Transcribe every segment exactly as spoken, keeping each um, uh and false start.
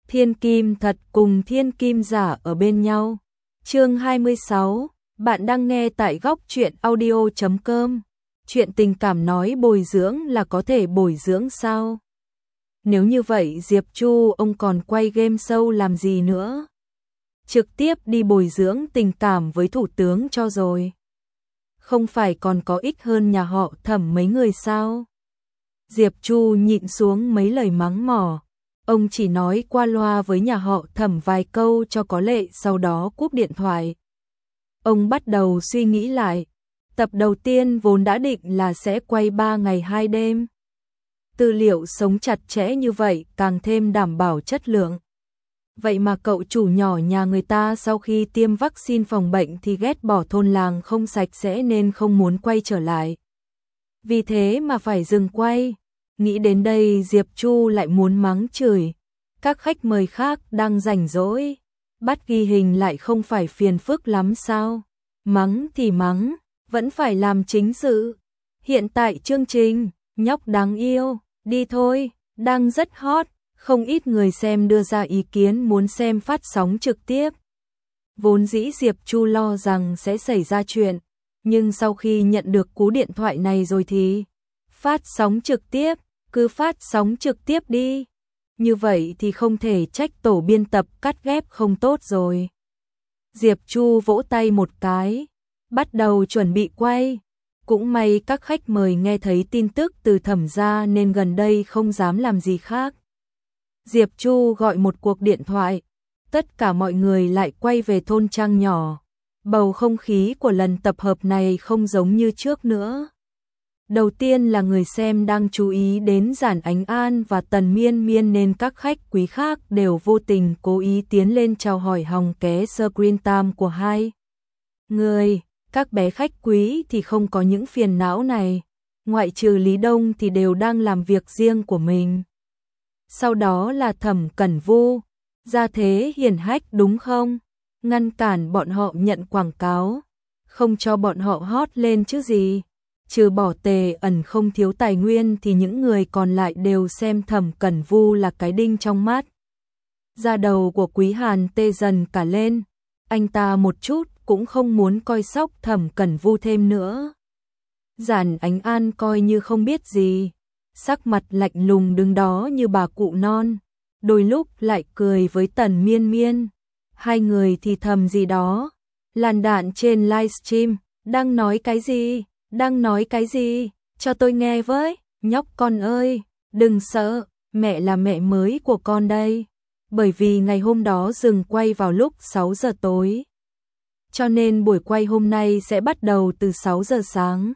Thiên kim thật cùng thiên kim giả ở bên nhau. Chương hai mươi sáu, bạn đang nghe tại góc truyện audio chấm com. Chuyện tình cảm nói bồi dưỡng là có thể bồi dưỡng sao? Nếu như vậy Diệp Chu ông còn quay game show làm gì nữa? Trực tiếp đi bồi dưỡng tình cảm với thủ tướng cho rồi. Không phải còn có ích hơn nhà họ Thẩm mấy người sao? Diệp Chu nhịn xuống mấy lời mắng mỏ. Ông chỉ nói qua loa với nhà họ Thẩm vài câu cho có lệ, sau đó cúp điện thoại. Ông bắt đầu suy nghĩ lại. Tập đầu tiên vốn đã định là sẽ quay ba ngày hai đêm. Tư liệu sống chặt chẽ như vậy càng thêm đảm bảo chất lượng. Vậy mà cậu chủ nhỏ nhà người ta sau khi tiêm vaccine phòng bệnh thì ghét bỏ thôn làng không sạch sẽ nên không muốn quay trở lại. Vì thế mà phải dừng quay. Nghĩ đến đây Diệp Chu lại muốn mắng chửi. Các khách mời khác đang rảnh rỗi, bắt ghi hình lại không phải phiền phức lắm sao? Mắng thì mắng, vẫn phải làm chính sự. Hiện tại chương trình Nhóc Đáng Yêu, đi thôi, đang rất hot, không ít người xem đưa ra ý kiến muốn xem phát sóng trực tiếp. Vốn dĩ Diệp Chu lo rằng sẽ xảy ra chuyện, nhưng sau khi nhận được cú điện thoại này rồi thì phát sóng trực tiếp, cứ phát sóng trực tiếp đi. Như vậy thì không thể trách tổ biên tập cắt ghép không tốt rồi. Diệp Chu vỗ tay một cái, bắt đầu chuẩn bị quay. Cũng may các khách mời nghe thấy tin tức từ Thẩm gia nên gần đây không dám làm gì khác. Diệp Chu gọi một cuộc điện thoại, tất cả mọi người lại quay về thôn trang nhỏ. Bầu không khí của lần tập hợp này không giống như trước nữa. Đầu tiên là người xem đang chú ý đến Giản Ánh An và Tần Miên Miên nên các khách quý khác đều vô tình cố ý tiến lên chào hỏi hòng ké screen time của hai người. Các bé khách quý thì không có những phiền não này, ngoại trừ Lý Đông thì đều đang làm việc riêng của mình. Sau đó là Thẩm Cẩn Vu, ra thế hiển hách đúng không? Ngăn cản bọn họ nhận quảng cáo, không cho bọn họ hot lên chứ gì. Trừ bỏ Tề Ẩn không thiếu tài nguyên thì những người còn lại đều xem Thẩm Cẩn Vu là cái đinh trong mắt. Da đầu của Quý Hàn tê dần cả lên, anh ta một chút cũng không muốn coi sóc Thẩm Cẩn Vu thêm nữa. Giản Ánh An coi như không biết gì, sắc mặt lạnh lùng đứng đó như bà cụ non, đôi lúc lại cười với Tần Miên Miên. Hai người thì thầm gì đó, làn đạn trên livestream, đang nói cái gì, đang nói cái gì, cho tôi nghe với, nhóc con ơi, đừng sợ, mẹ là mẹ mới của con đây. Bởi vì ngày hôm đó dừng quay vào lúc sáu giờ tối, cho nên buổi quay hôm nay sẽ bắt đầu từ sáu giờ sáng.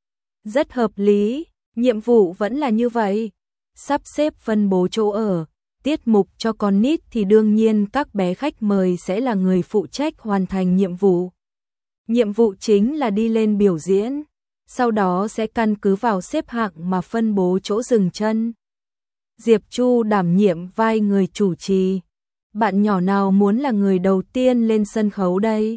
Rất hợp lý, nhiệm vụ vẫn là như vậy. Sắp xếp phân bố chỗ ở, tiết mục cho con nít thì đương nhiên các bé khách mời sẽ là người phụ trách hoàn thành nhiệm vụ. Nhiệm vụ chính là đi lên biểu diễn, sau đó sẽ căn cứ vào xếp hạng mà phân bố chỗ dừng chân. Diệp Chu đảm nhiệm vai người chủ trì. Bạn nhỏ nào muốn là người đầu tiên lên sân khấu đây?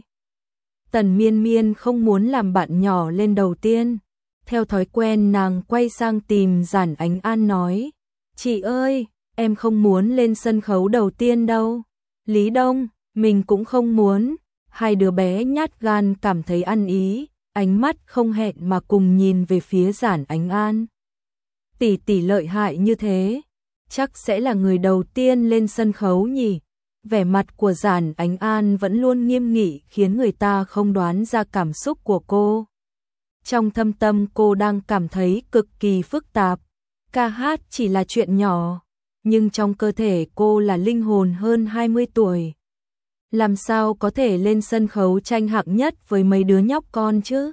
Tần Miên Miên không muốn làm bạn nhỏ lên đầu tiên. Theo thói quen nàng quay sang tìm Giản Ánh An nói, chị ơi, em không muốn lên sân khấu đầu tiên đâu. Lý Đông, mình cũng không muốn. Hai đứa bé nhát gan cảm thấy ăn ý, ánh mắt không hẹn mà cùng nhìn về phía Giản Ánh An. Tỷ tỷ lợi hại như thế, chắc sẽ là người đầu tiên lên sân khấu nhỉ? Vẻ mặt của Giản Ánh An vẫn luôn nghiêm nghị khiến người ta không đoán ra cảm xúc của cô. Trong thâm tâm cô đang cảm thấy cực kỳ phức tạp. Ca hát chỉ là chuyện nhỏ, nhưng trong cơ thể cô là linh hồn hơn hai mươi tuổi. Làm sao có thể lên sân khấu tranh hạng nhất với mấy đứa nhóc con chứ?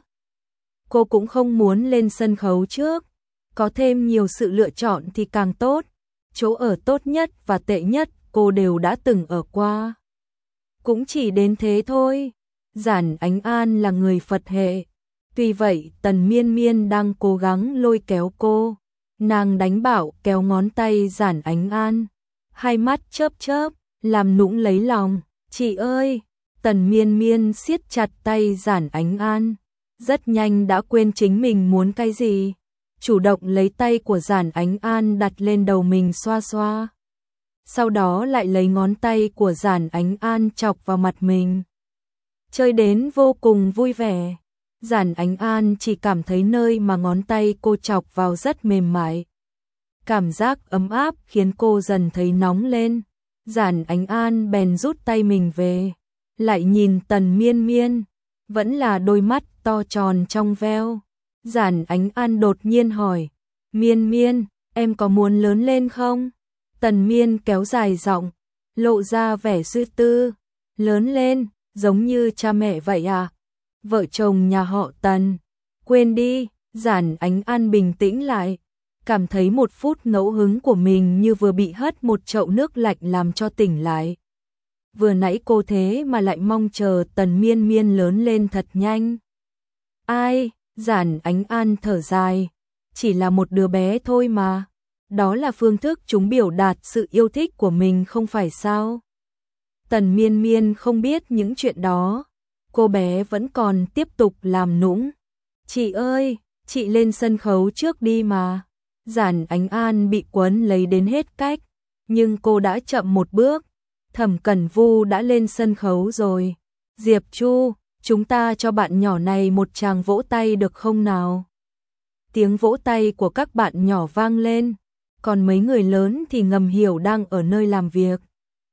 Cô cũng không muốn lên sân khấu trước. Có thêm nhiều sự lựa chọn thì càng tốt. Chỗ ở tốt nhất và tệ nhất cô đều đã từng ở qua. Cũng chỉ đến thế thôi. Giản Ánh An là người Phật hệ. Tuy vậy Tần Miên Miên đang cố gắng lôi kéo cô. Nàng đánh bảo kéo ngón tay Giản Ánh An. Hai mắt chớp chớp, làm nũng lấy lòng. Chị ơi, Tần Miên Miên siết chặt tay Giản Ánh An. Rất nhanh đã quên chính mình muốn cái gì. Chủ động lấy tay của Giản Ánh An đặt lên đầu mình xoa xoa. sau đó lại lấy ngón tay của Giản Ánh An chọc vào mặt mình. Chơi đến vô cùng vui vẻ. Giản Ánh An chỉ cảm thấy nơi mà ngón tay cô chọc vào rất mềm mại. Cảm giác ấm áp khiến cô dần thấy nóng lên. Giản Ánh An bèn rút tay mình về, lại nhìn Tần Miên Miên, vẫn là đôi mắt to tròn trong veo. Giản Ánh An đột nhiên hỏi, Miên Miên, em có muốn lớn lên không? Tần Miên kéo dài giọng, lộ ra vẻ suy tư, lớn lên, giống như cha mẹ vậy à? Vợ chồng nhà họ Tần, quên đi. Giản Ánh An bình tĩnh lại, cảm thấy một phút ngẫu hứng của mình như vừa bị hất một chậu nước lạnh làm cho tỉnh lại. Vừa nãy cô thế mà lại mong chờ Tần Miên Miên lớn lên thật nhanh. Ai? Giản Ánh An thở dài, chỉ là một đứa bé thôi mà. Đó là phương thức chúng biểu đạt sự yêu thích của mình không phải sao? Tần Miên Miên không biết những chuyện đó. Cô bé vẫn còn tiếp tục làm nũng. Chị ơi, chị lên sân khấu trước đi mà. Giản Ánh An bị quấn lấy đến hết cách, nhưng cô đã chậm một bước. Thẩm Cẩn Vu đã lên sân khấu rồi. Diệp Chu, chúng ta cho bạn nhỏ này một tràng vỗ tay được không nào? Tiếng vỗ tay của các bạn nhỏ vang lên, còn mấy người lớn thì ngầm hiểu đang ở nơi làm việc.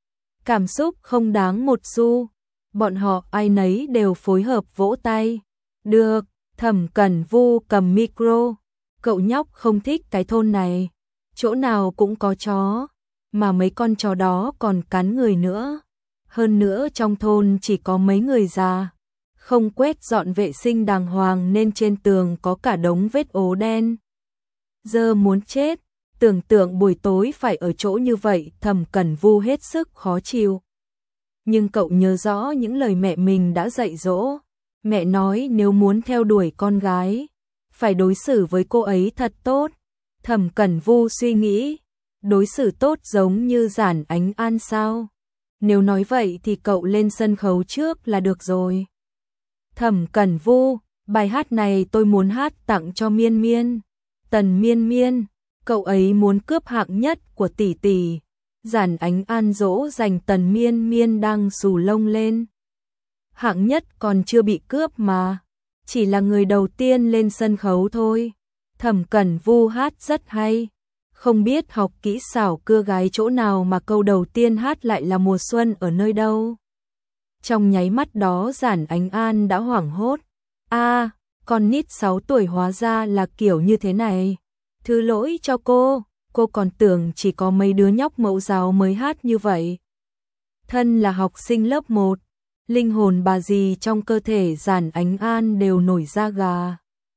Cảm xúc không đáng một xu, bọn họ ai nấy đều phối hợp vỗ tay. Được, Thẩm Cẩn Vu cầm micro. Cậu nhóc không thích cái thôn này, chỗ nào cũng có chó, mà mấy con chó đó còn cắn người nữa. Hơn nữa trong thôn chỉ có mấy người già, không quét dọn vệ sinh đàng hoàng nên trên tường có cả đống vết ố đen. Giờ muốn chết, tưởng tượng buổi tối phải ở chỗ như vậy, Thẩm Cẩn Vu hết sức khó chịu. Nhưng cậu nhớ rõ những lời mẹ mình đã dạy dỗ. Mẹ nói nếu muốn theo đuổi con gái, phải đối xử với cô ấy thật tốt. Thẩm Cẩn Vu suy nghĩ, đối xử tốt giống như Giản Ánh An sao? Nếu nói vậy thì cậu lên sân khấu trước là được rồi. Thẩm Cẩn Vu, bài hát này tôi muốn hát tặng cho Miên Miên. Tần Miên Miên, cậu ấy muốn cướp hạng nhất của tỷ tỷ. Giản Ánh An dỗ dành Tần Miên Miên đang xù lông lên. Hạng nhất còn chưa bị cướp mà, chỉ là người đầu tiên lên sân khấu thôi. Thẩm Cẩn Vu hát rất hay, không biết học kỹ xảo cưa gái chỗ nào mà câu đầu tiên hát lại là mùa xuân ở nơi đâu. Trong nháy mắt đó Giản Ánh An đã hoảng hốt. A, à, con nít sáu tuổi hóa ra là kiểu như thế này. Thứ lỗi cho cô, cô còn tưởng chỉ có mấy đứa nhóc mẫu giáo mới hát như vậy. Thân là học sinh lớp một, linh hồn bà dì trong cơ thể Giản Ánh An đều nổi da gà.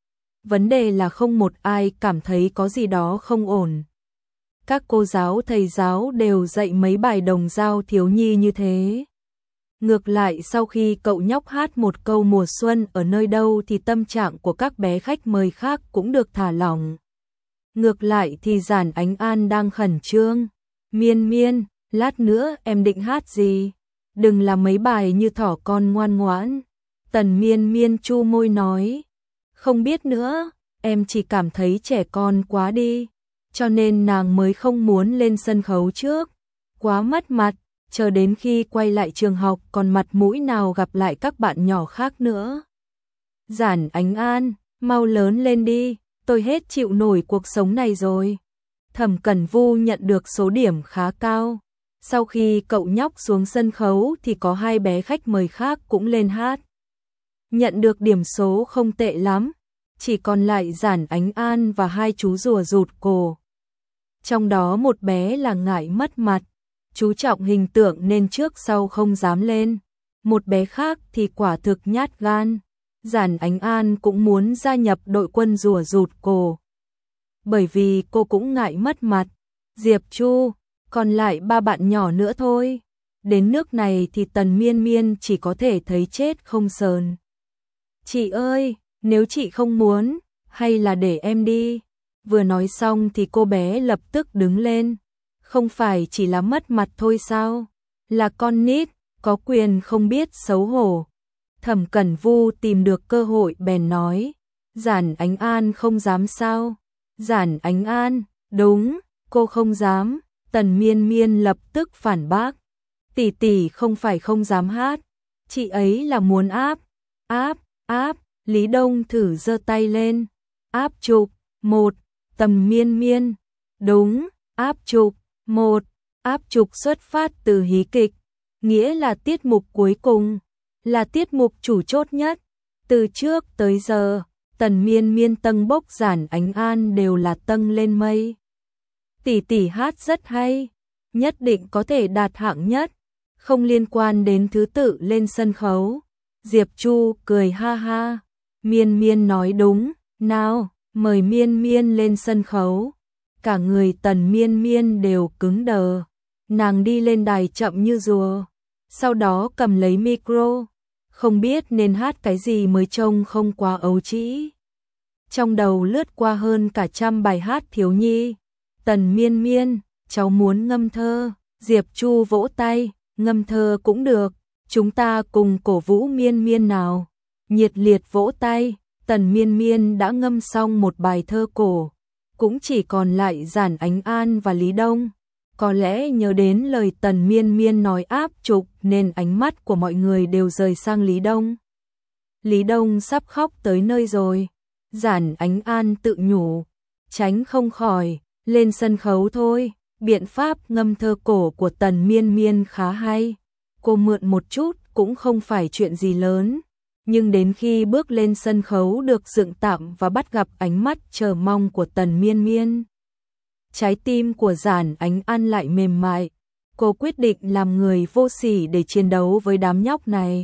Vấn đề là không một ai cảm thấy có gì đó không ổn. Các cô giáo thầy giáo đều dạy mấy bài đồng dao thiếu nhi như thế. Ngược lại sau khi cậu nhóc hát một câu mùa xuân ở nơi đâu thì tâm trạng của các bé khách mời khác cũng được thả lỏng. Ngược lại thì Giản Ánh An đang khẩn trương. Miên Miên, lát nữa em định hát gì? Đừng là mấy bài như thỏ con ngoan ngoãn. Tần Miên Miên chu môi nói. Không biết nữa, em chỉ cảm thấy trẻ con quá đi, cho nên nàng mới không muốn lên sân khấu trước. Quá mất mặt, chờ đến khi quay lại trường học còn mặt mũi nào gặp lại các bạn nhỏ khác nữa. Giản Ánh An, mau lớn lên đi, tôi hết chịu nổi cuộc sống này rồi. Thẩm Cẩn Vu nhận được số điểm khá cao. Sau khi cậu nhóc xuống sân khấu thì có hai bé khách mời khác cũng lên hát. Nhận được điểm số không tệ lắm, chỉ còn lại Giản Ánh An và hai chú rùa rụt cổ. Trong đó một bé là ngại mất mặt, chú trọng hình tượng nên trước sau không dám lên. Một bé khác thì quả thực nhát gan. Giản Ánh An cũng muốn gia nhập đội quân rùa rụt cổ, bởi vì cô cũng ngại mất mặt. Diệp Chu, còn lại ba bạn nhỏ nữa thôi. Đến nước này thì Tần Miên Miên chỉ có thể thấy chết không sờn. Chị ơi, nếu chị không muốn, hay là để em đi. Vừa nói xong thì cô bé lập tức đứng lên. Không phải chỉ là mất mặt thôi sao? Là con nít, có quyền không biết xấu hổ. Thẩm Cẩn Vu tìm được cơ hội bèn nói. Giản Ánh An không dám sao? Giản Ánh An, đúng, cô không dám. Tần Miên Miên lập tức phản bác. Tỷ tỷ không phải không dám hát, chị ấy là muốn áp, áp, áp. Lý Đông thử giơ tay lên. Áp chụp, một. Tần Miên Miên. Đúng, áp chụp, một. Áp chụp xuất phát từ hí kịch, nghĩa là tiết mục cuối cùng, là tiết mục chủ chốt nhất. Từ trước tới giờ, Tần Miên Miên tâng bốc Giản Ánh An đều là tâng lên mây. Tỷ tỷ hát rất hay, nhất định có thể đạt hạng nhất, không liên quan đến thứ tự lên sân khấu. Diệp Chu cười ha ha. Miên Miên nói đúng, nào, mời Miên Miên lên sân khấu. Cả người Tần Miên Miên đều cứng đờ. Nàng đi lên đài chậm như rùa, sau đó cầm lấy micro, không biết nên hát cái gì mới trông không quá ấu trĩ. Trong đầu lướt qua hơn cả trăm bài hát thiếu nhi. Tần Miên Miên, cháu muốn ngâm thơ. Diệp Chu vỗ tay, ngâm thơ cũng được, chúng ta cùng cổ vũ Miên Miên nào. Nhiệt liệt vỗ tay. Tần Miên Miên đã ngâm xong một bài thơ cổ, cũng chỉ còn lại Giản Ánh An và Lý Đông. Có lẽ nhớ đến lời Tần Miên Miên nói áp chụp nên ánh mắt của mọi người đều rời sang Lý Đông. Lý Đông sắp khóc tới nơi rồi. Giản Ánh An tự nhủ, tránh không khỏi, lên sân khấu thôi. Biện pháp ngâm thơ cổ của Tần Miên Miên khá hay, cô mượn một chút cũng không phải chuyện gì lớn. Nhưng đến khi bước lên sân khấu được dựng tạm và bắt gặp ánh mắt chờ mong của Tần Miên Miên, trái tim của Giản Ánh An lại mềm mại. Cô quyết định làm người vô sỉ để chiến đấu với đám nhóc này,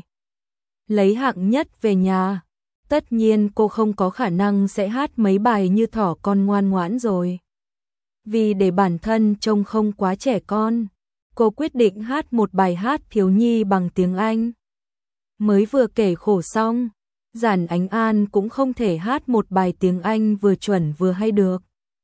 lấy hạng nhất về nhà. Tất nhiên cô không có khả năng sẽ hát mấy bài như thỏ con ngoan ngoãn rồi. Vì để bản thân trông không quá trẻ con, cô quyết định hát một bài hát thiếu nhi bằng tiếng Anh. Mới vừa kể khổ xong, Giản Ánh An cũng không thể hát một bài tiếng Anh vừa chuẩn vừa hay được.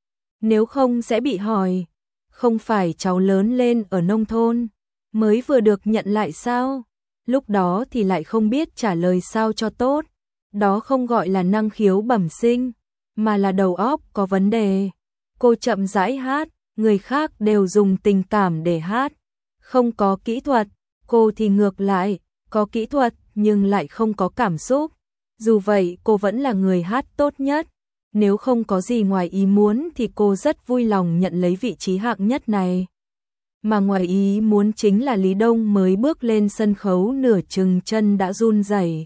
Nếu không sẽ bị hỏi, không phải cháu lớn lên ở nông thôn, mới vừa được nhận lại sao? Lúc đó thì lại không biết trả lời sao cho tốt. Đó không gọi là năng khiếu bẩm sinh, mà là đầu óc có vấn đề. Cô chậm rãi hát, người khác đều dùng tình cảm để hát, không có kỹ thuật. Cô thì ngược lại, có kỹ thuật nhưng lại không có cảm xúc. Dù vậy cô vẫn là người hát tốt nhất. Nếu không có gì ngoài ý muốn thì cô rất vui lòng nhận lấy vị trí hạng nhất này. Mà ngoài ý muốn chính là Lý Đông mới bước lên sân khấu nửa chừng chân đã run rẩy,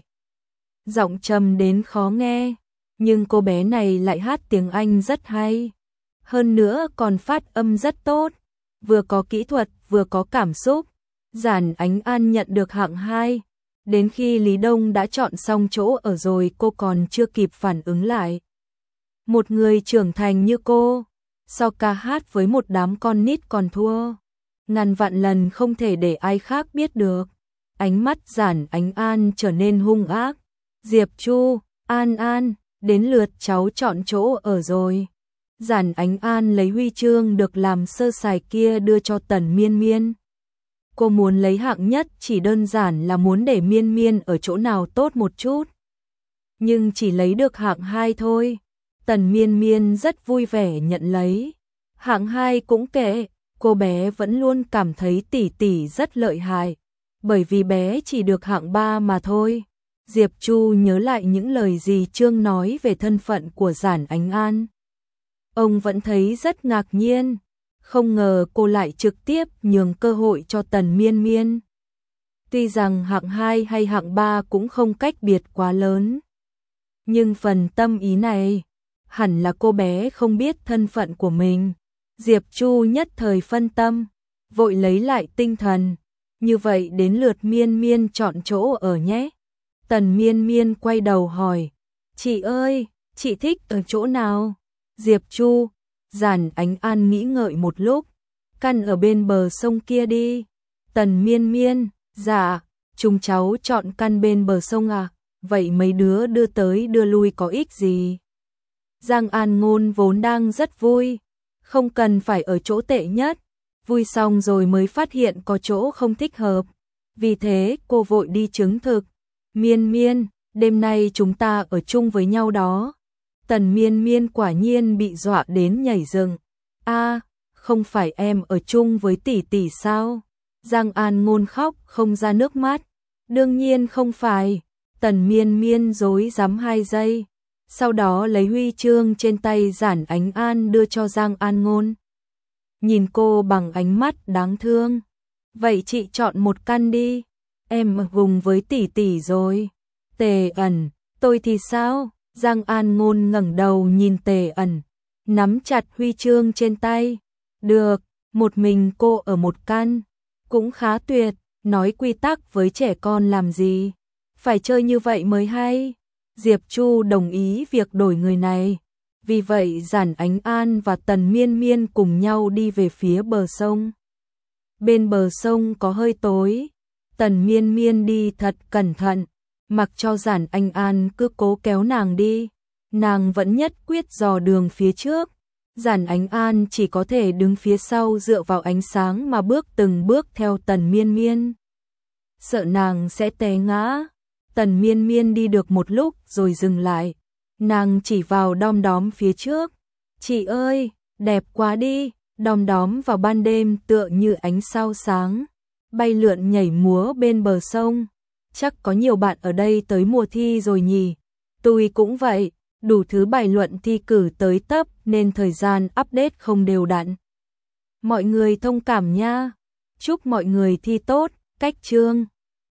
giọng trầm đến khó nghe, nhưng cô bé này lại hát tiếng Anh rất hay. Hơn nữa còn phát âm rất tốt, vừa có kỹ thuật vừa có cảm xúc. Giản Ánh An nhận được hạng hai. Đến khi Lý Đông đã chọn xong chỗ ở rồi cô còn chưa kịp phản ứng lại. Một người trưởng thành như cô, so ca hát với một đám con nít còn thua. Ngàn vạn lần không thể để ai khác biết được. Ánh mắt Giản Ánh An trở nên hung ác. Diệp Chu, An An, đến lượt cháu chọn chỗ ở rồi. Giản Ánh An lấy huy chương được làm sơ sài kia đưa cho Tần Miên Miên. Cô muốn lấy hạng nhất chỉ đơn giản là muốn để Miên Miên ở chỗ nào tốt một chút. Nhưng chỉ lấy được hạng hai thôi. Tần Miên Miên rất vui vẻ nhận lấy. Hạng hai cũng kệ, cô bé vẫn luôn cảm thấy tỷ tỷ rất lợi hại, bởi vì bé chỉ được hạng ba mà thôi. Diệp Chu nhớ lại những lời dì Trương nói về thân phận của Giản Ánh An. Ông vẫn thấy rất ngạc nhiên, không ngờ cô lại trực tiếp nhường cơ hội cho Tần Miên Miên. Tuy rằng hạng hai hay hạng ba cũng không cách biệt quá lớn, nhưng phần tâm ý này, hẳn là cô bé không biết thân phận của mình. Diệp Chu nhất thời phân tâm, vội lấy lại tinh thần. Như vậy đến lượt Miên Miên chọn chỗ ở nhé. Tần Miên Miên quay đầu hỏi, chị ơi, chị thích ở chỗ nào? Diệp Chu, Giản Ánh An nghĩ ngợi một lúc, căn ở bên bờ sông kia đi. Tần Miên Miên, dạ, chúng cháu chọn căn bên bờ sông à, vậy mấy đứa đưa tới đưa lui có ích gì? Giang An Ngôn vốn đang rất vui, không cần phải ở chỗ tệ nhất, vui xong rồi mới phát hiện có chỗ không thích hợp. Vì thế cô vội đi chứng thực. Miên Miên, đêm nay chúng ta ở chung với nhau đó. Tần Miên Miên quả nhiên bị dọa đến nhảy dựng. A, không phải em ở chung với tỷ tỷ sao? Giang An Ngôn khóc không ra nước mắt. Đương nhiên không phải. Tần Miên Miên rối rắm hai giây, sau đó lấy huy chương trên tay Giản Ánh An đưa cho Giang An Ngôn. Nhìn cô bằng ánh mắt đáng thương. Vậy chị chọn một căn đi, em vùng với tỷ tỷ rồi. Tề Ẩn, tôi thì sao? Giang An Ngôn ngẩng đầu nhìn Tề Ẩn, nắm chặt huy chương trên tay. Được, một mình cô ở một căn, cũng khá tuyệt, nói quy tắc với trẻ con làm gì? Phải chơi như vậy mới hay. Diệp Chu đồng ý việc đổi người này. Vì vậy Giản Ánh An và Tần Miên Miên cùng nhau đi về phía bờ sông. Bên bờ sông có hơi tối. Tần Miên Miên đi thật cẩn thận, mặc cho Giản Ánh An cứ cố kéo nàng đi. Nàng vẫn nhất quyết dò đường phía trước. Giản Ánh An chỉ có thể đứng phía sau dựa vào ánh sáng mà bước từng bước theo Tần Miên Miên. Sợ nàng sẽ té ngã. Tần Miên Miên đi được một lúc rồi dừng lại. Nàng chỉ vào đom đóm phía trước. Chị ơi, đẹp quá đi. Đom đóm vào ban đêm tựa như ánh sao sáng, bay lượn nhảy múa bên bờ sông. Chắc có nhiều bạn ở đây tới mùa thi rồi nhỉ? Tôi cũng vậy, đủ thứ bài luận thi cử tới tấp nên thời gian update không đều đặn. Mọi người thông cảm nha. Chúc mọi người thi tốt, cách chương.